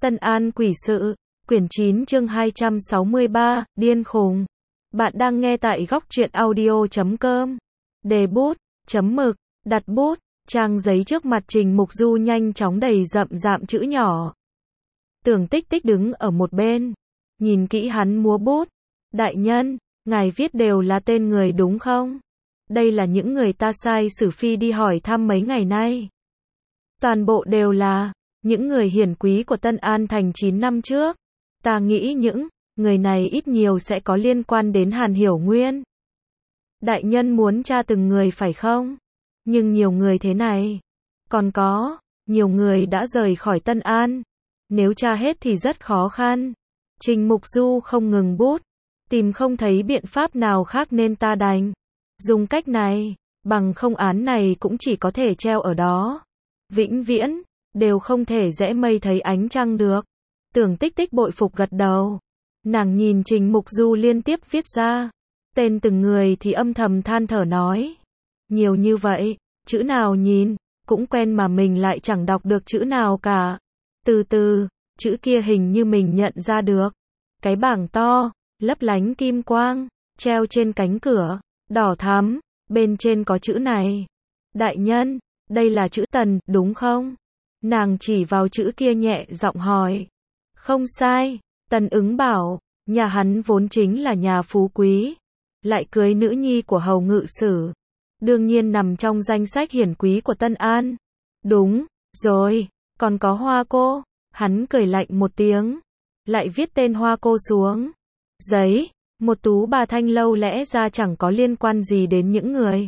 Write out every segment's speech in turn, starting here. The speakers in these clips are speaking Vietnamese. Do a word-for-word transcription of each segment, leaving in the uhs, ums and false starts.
Tân An quỷ sự, quyển chín chương hai trăm sáu mươi ba, điên khùng. Bạn đang nghe tại góc truyện audio chấm com. Đề bút, chấm mực, đặt bút, trang giấy trước mặt Trình Mục Du nhanh chóng đầy rậm rạm chữ nhỏ. Tưởng Tích Tích đứng ở một bên, nhìn kỹ hắn múa bút. Đại nhân, ngài viết đều là tên người đúng không? Đây là những người ta sai sử phi đi hỏi thăm mấy ngày nay. Toàn bộ đều là những người hiển quý của Tân An thành chín năm trước. Ta nghĩ những người này ít nhiều sẽ có liên quan đến Hàn Hiểu Nguyên. Đại nhân muốn tra từng người phải không? Nhưng nhiều người thế này. Còn có, nhiều người đã rời khỏi Tân An. Nếu tra hết thì rất khó khăn. Trình Mục Du không ngừng bút. Tìm không thấy biện pháp nào khác nên ta đành dùng cách này. Bằng không án này cũng chỉ có thể treo ở đó. Vĩnh viễn đều không thể rẽ mây thấy ánh trăng được. Tưởng Tích Tích bội phục gật đầu. Nàng nhìn Trình Mục Du liên tiếp viết ra tên từng người thì âm thầm than thở nói. Nhiều như vậy, chữ nào nhìn cũng quen mà mình lại chẳng đọc được chữ nào cả. Từ từ, chữ kia hình như mình nhận ra được. Cái bảng to, lấp lánh kim quang, treo trên cánh cửa, đỏ thắm, bên trên có chữ này. Đại nhân, đây là chữ Tần, đúng không? Nàng chỉ vào chữ kia nhẹ giọng hỏi. Không sai, Tần ứng bảo, nhà hắn vốn chính là nhà phú quý, lại cưới nữ nhi của hầu ngự sử. Đương nhiên nằm trong danh sách hiển quý của Tân An. Đúng, rồi, còn có Hoa cô, hắn cười lạnh một tiếng, lại viết tên Hoa cô xuống. Giấy, một tú bà thanh lâu lẽ ra chẳng có liên quan gì đến những người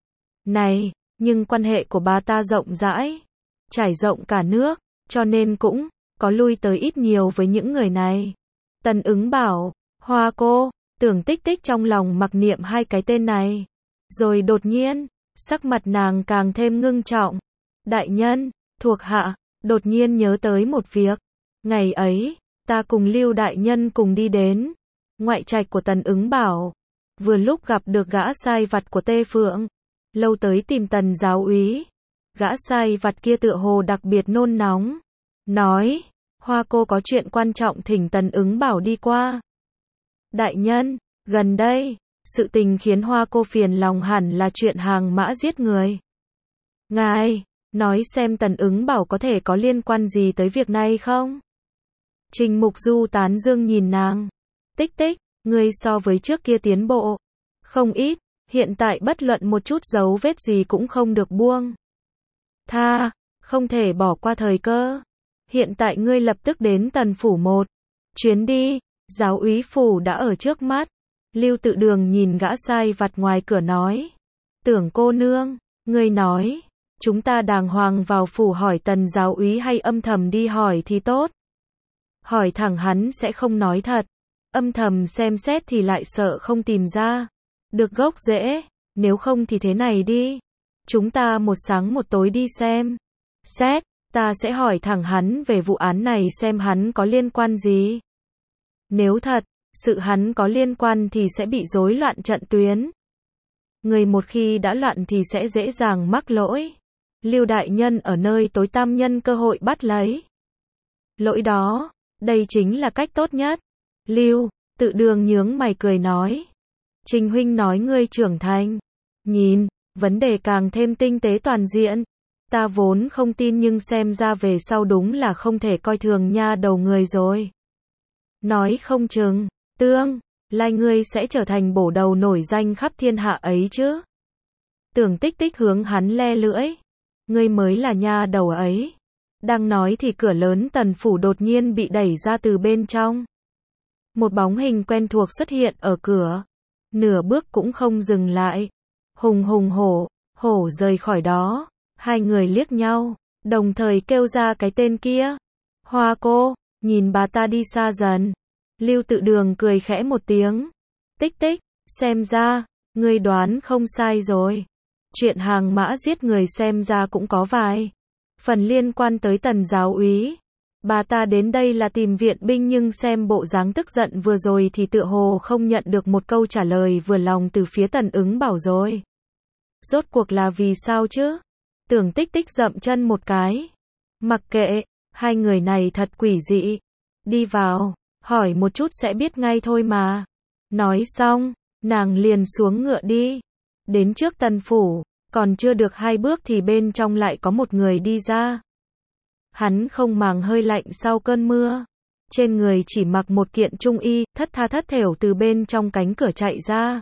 này, nhưng quan hệ của bà ta rộng rãi, trải rộng cả nước, cho nên cũng có lui tới ít nhiều với những người này. Tần ứng bảo, Hoa cô, Tưởng Tích Tích trong lòng mặc niệm hai cái tên này. Rồi đột nhiên, sắc mặt nàng càng thêm ngưng trọng. Đại nhân, thuộc hạ, đột nhiên nhớ tới một việc. Ngày ấy, ta cùng Lưu đại nhân cùng đi đến ngoại trạch của Tần ứng bảo. Vừa lúc gặp được gã sai vặt của Tê Phượng. Lâu tới tìm Tần giáo úy. Gã sai vặt kia tựa hồ đặc biệt nôn nóng. Nói, Hoa cô có chuyện quan trọng thỉnh Tần ứng bảo đi qua. Đại nhân, gần đây, sự tình khiến Hoa cô phiền lòng hẳn là chuyện hàng mã giết người. Ngài, nói xem Tần ứng bảo có thể có liên quan gì tới việc này không? Trình Mục Du tán dương nhìn nàng. Tích Tích, ngươi so với trước kia tiến bộ không ít, hiện tại bất luận một chút dấu vết gì cũng không được buông tha, không thể bỏ qua thời cơ. Hiện tại ngươi lập tức đến Tần phủ một chuyến đi, giáo úy phủ đã ở trước mắt. Lưu Tự Đường nhìn gã sai vặt ngoài cửa nói. Tưởng cô nương, ngươi nói, chúng ta đàng hoàng vào phủ hỏi Tần giáo úy hay âm thầm đi hỏi thì tốt? Hỏi thẳng hắn sẽ không nói thật, âm thầm xem xét thì lại sợ không tìm ra được gốc rễ, nếu không thì thế này đi. Chúng ta một sáng một tối đi xem xét, ta sẽ hỏi thẳng hắn về vụ án này xem hắn có liên quan gì. Nếu thật sự hắn có liên quan thì sẽ bị rối loạn trận tuyến. Người một khi đã loạn thì sẽ dễ dàng mắc lỗi. Lưu đại nhân ở nơi tối tăm nhân cơ hội bắt lấy lỗi đó, đây chính là cách tốt nhất. Lưu Tự Đường nhướng mày cười nói. Trình huynh nói ngươi trưởng thành, nhìn vấn đề càng thêm tinh tế toàn diện. Ta vốn không tin nhưng xem ra về sau đúng là không thể coi thường nha đầu người rồi. Nói không chừng, tương lai ngươi sẽ trở thành bổ đầu nổi danh khắp thiên hạ ấy chứ. Tưởng Tích Tích hướng hắn le lưỡi. Ngươi mới là nha đầu ấy. Đang nói thì cửa lớn Tần phủ đột nhiên bị đẩy ra từ bên trong. Một bóng hình quen thuộc xuất hiện ở cửa. Nửa bước cũng không dừng lại. Hùng hùng hổ, hổ rời khỏi đó. Hai người liếc nhau, đồng thời kêu ra cái tên kia. Hoa cô, nhìn bà ta đi xa dần. Lưu Tự Đường cười khẽ một tiếng. Tích Tích, xem ra, ngươi đoán không sai rồi. Chuyện hàng mã giết người xem ra cũng có vài phần liên quan tới Tần giáo úy. Bà ta đến đây là tìm viện binh nhưng xem bộ dáng tức giận vừa rồi thì tựa hồ không nhận được một câu trả lời vừa lòng từ phía Tần ứng bảo rồi. Rốt cuộc là vì sao chứ? Tưởng Tích Tích dậm chân một cái. Mặc kệ, Hai người này thật quỷ dị. Đi vào, hỏi một chút sẽ biết ngay thôi mà. Nói xong, nàng liền xuống ngựa đi. Đến trước Tần phủ, còn chưa được hai bước thì bên trong lại có một người đi ra. Hắn không màng hơi lạnh sau cơn mưa. Trên người chỉ mặc một kiện trung y, thất tha thất thểu từ bên trong cánh cửa chạy ra.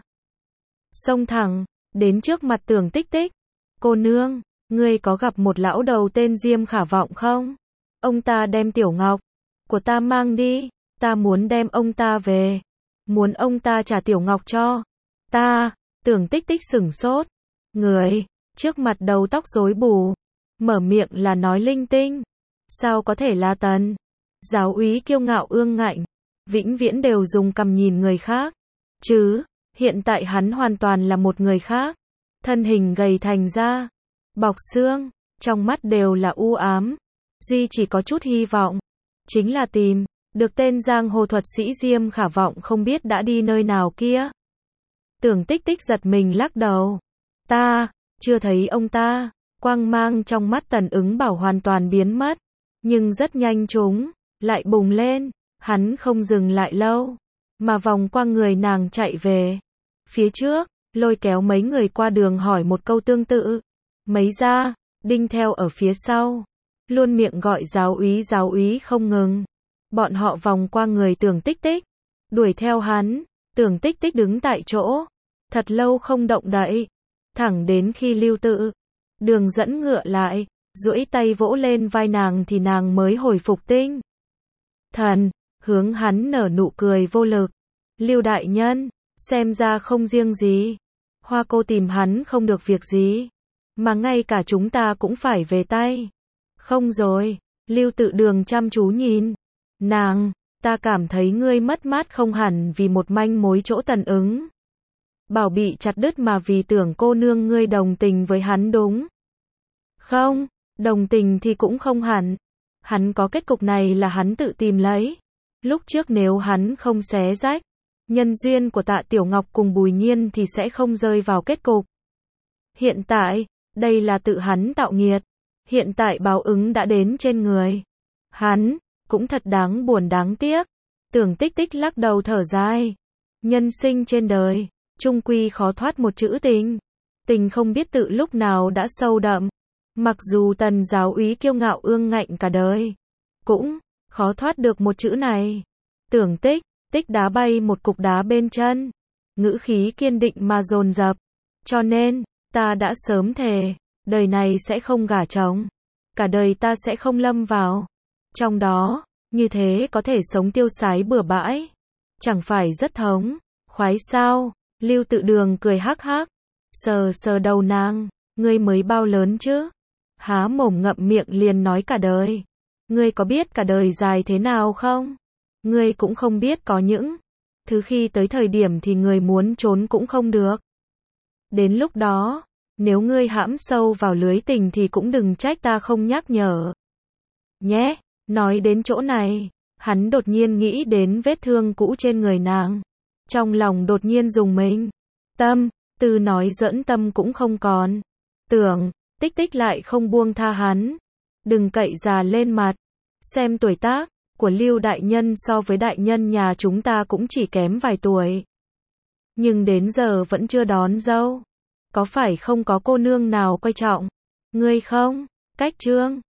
Xông thẳng, đến trước mặt Tưởng Tích Tích. Cô nương, ngươi có gặp một lão đầu tên Diêm Khả Vọng không? Ông ta đem tiểu ngọc của ta mang đi, ta muốn đem ông ta về. Muốn ông ta trả tiểu ngọc cho ta. Tưởng Tích Tích sửng sốt. Người trước mặt đầu tóc rối bù, mở miệng là nói linh tinh. Sao có thể là Tần giáo úy kiêu ngạo ương ngạnh, vĩnh viễn đều dùng cằm nhìn người khác, chứ hiện tại hắn hoàn toàn là một người khác. Thân hình gầy thành da, bọc xương, trong mắt đều là u ám. Duy chỉ có chút hy vọng, chính là tìm được tên giang hồ thuật sĩ Diêm Khả Vọng không biết đã đi nơi nào kia. Tưởng Tích Tích giật mình lắc đầu. Ta chưa thấy ông ta. Quang mang trong mắt Tần Ứng Bảo hoàn toàn biến mất, nhưng rất nhanh chúng lại bùng lên. Hắn không dừng lại lâu, mà vòng qua người nàng chạy về phía trước, lôi kéo mấy người qua đường hỏi một câu tương tự. Mấy gia đinh theo ở phía sau, luôn miệng gọi giáo úy giáo úy không ngừng. Bọn họ vòng qua người Tưởng Tích Tích, đuổi theo hắn. Tưởng Tích Tích đứng tại chỗ, thật lâu không động đậy, thẳng đến khi Lưu Tự Đường dẫn ngựa lại, duỗi tay vỗ lên vai nàng thì nàng mới hồi phục tinh thần, hướng hắn nở nụ cười vô lực. Lưu đại nhân, xem ra không riêng gì Hoa cô tìm hắn không được việc gì, mà ngay cả chúng ta cũng phải về tay. Không rồi. Lưu Tự Đường chăm chú nhìn nàng. Ta cảm thấy ngươi mất mát không hẳn vì một manh mối chỗ Tần Ứng Bảo bị chặt đứt mà vì tưởng cô nương ngươi đồng tình với hắn đúng không? Đồng tình thì cũng không hẳn. Hắn có kết cục này là hắn tự tìm lấy. Lúc trước nếu hắn không xé rách nhân duyên của Tạ Tiểu Ngọc cùng Bùi Nhiên thì sẽ không rơi vào kết cục hiện tại. Đây là tự hắn tạo nghiệt. Hiện tại báo ứng đã đến trên người hắn, cũng thật đáng buồn đáng tiếc. Tưởng Tích Tích lắc đầu thở dài. Nhân sinh trên đời, chung quy khó thoát một chữ tình. Tình không biết tự lúc nào đã sâu đậm. Mặc dù Tần giáo úy kiêu ngạo ương ngạnh cả đời, cũng khó thoát được một chữ này. Tưởng Tích Tích đá bay một cục đá bên chân, ngữ khí kiên định mà dồn dập. Cho nên, ta đã sớm thề, đời này sẽ không gả chồng. Cả đời ta sẽ không lâm vào trong đó, như thế có thể sống tiêu sái bừa bãi. Chẳng phải rất thống khoái sao? Lưu Tự Đường cười hắc hắc, sờ sờ đầu nàng. Ngươi mới bao lớn chứ? Há mồm ngậm miệng liền nói cả đời. Ngươi có biết cả đời dài thế nào không? Ngươi cũng không biết có những thứ khi tới thời điểm thì người muốn trốn cũng không được. Đến lúc đó, nếu ngươi hãm sâu vào lưới tình thì cũng đừng trách ta không nhắc nhở. Nhé, nói đến chỗ này, hắn đột nhiên nghĩ đến vết thương cũ trên người nàng. Trong lòng đột nhiên rùng mình. Tâm, từ nói giỡn tâm cũng không còn. Tưởng Tích Tích lại không buông tha hắn. Đừng cậy già lên mặt. Xem tuổi tác của Lưu đại nhân so với đại nhân nhà chúng ta cũng chỉ kém vài tuổi. Nhưng đến giờ vẫn chưa đón dâu. Có phải không có cô nương nào coi trọng ngươi không? Cách trương